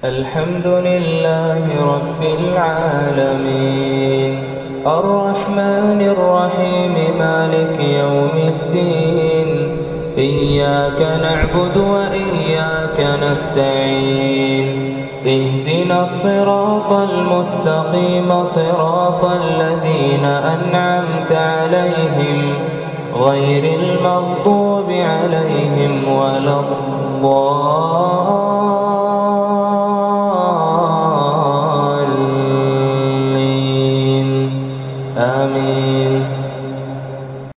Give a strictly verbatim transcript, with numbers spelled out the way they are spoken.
الحمد لله رب العالمين الرحمن الرحيم مالك يوم الدين إياك نعبد وإياك نستعين اهدنا الصراط المستقيم صراط الذين أنعمت عليهم غير المغضوب عليهم ولا الضالين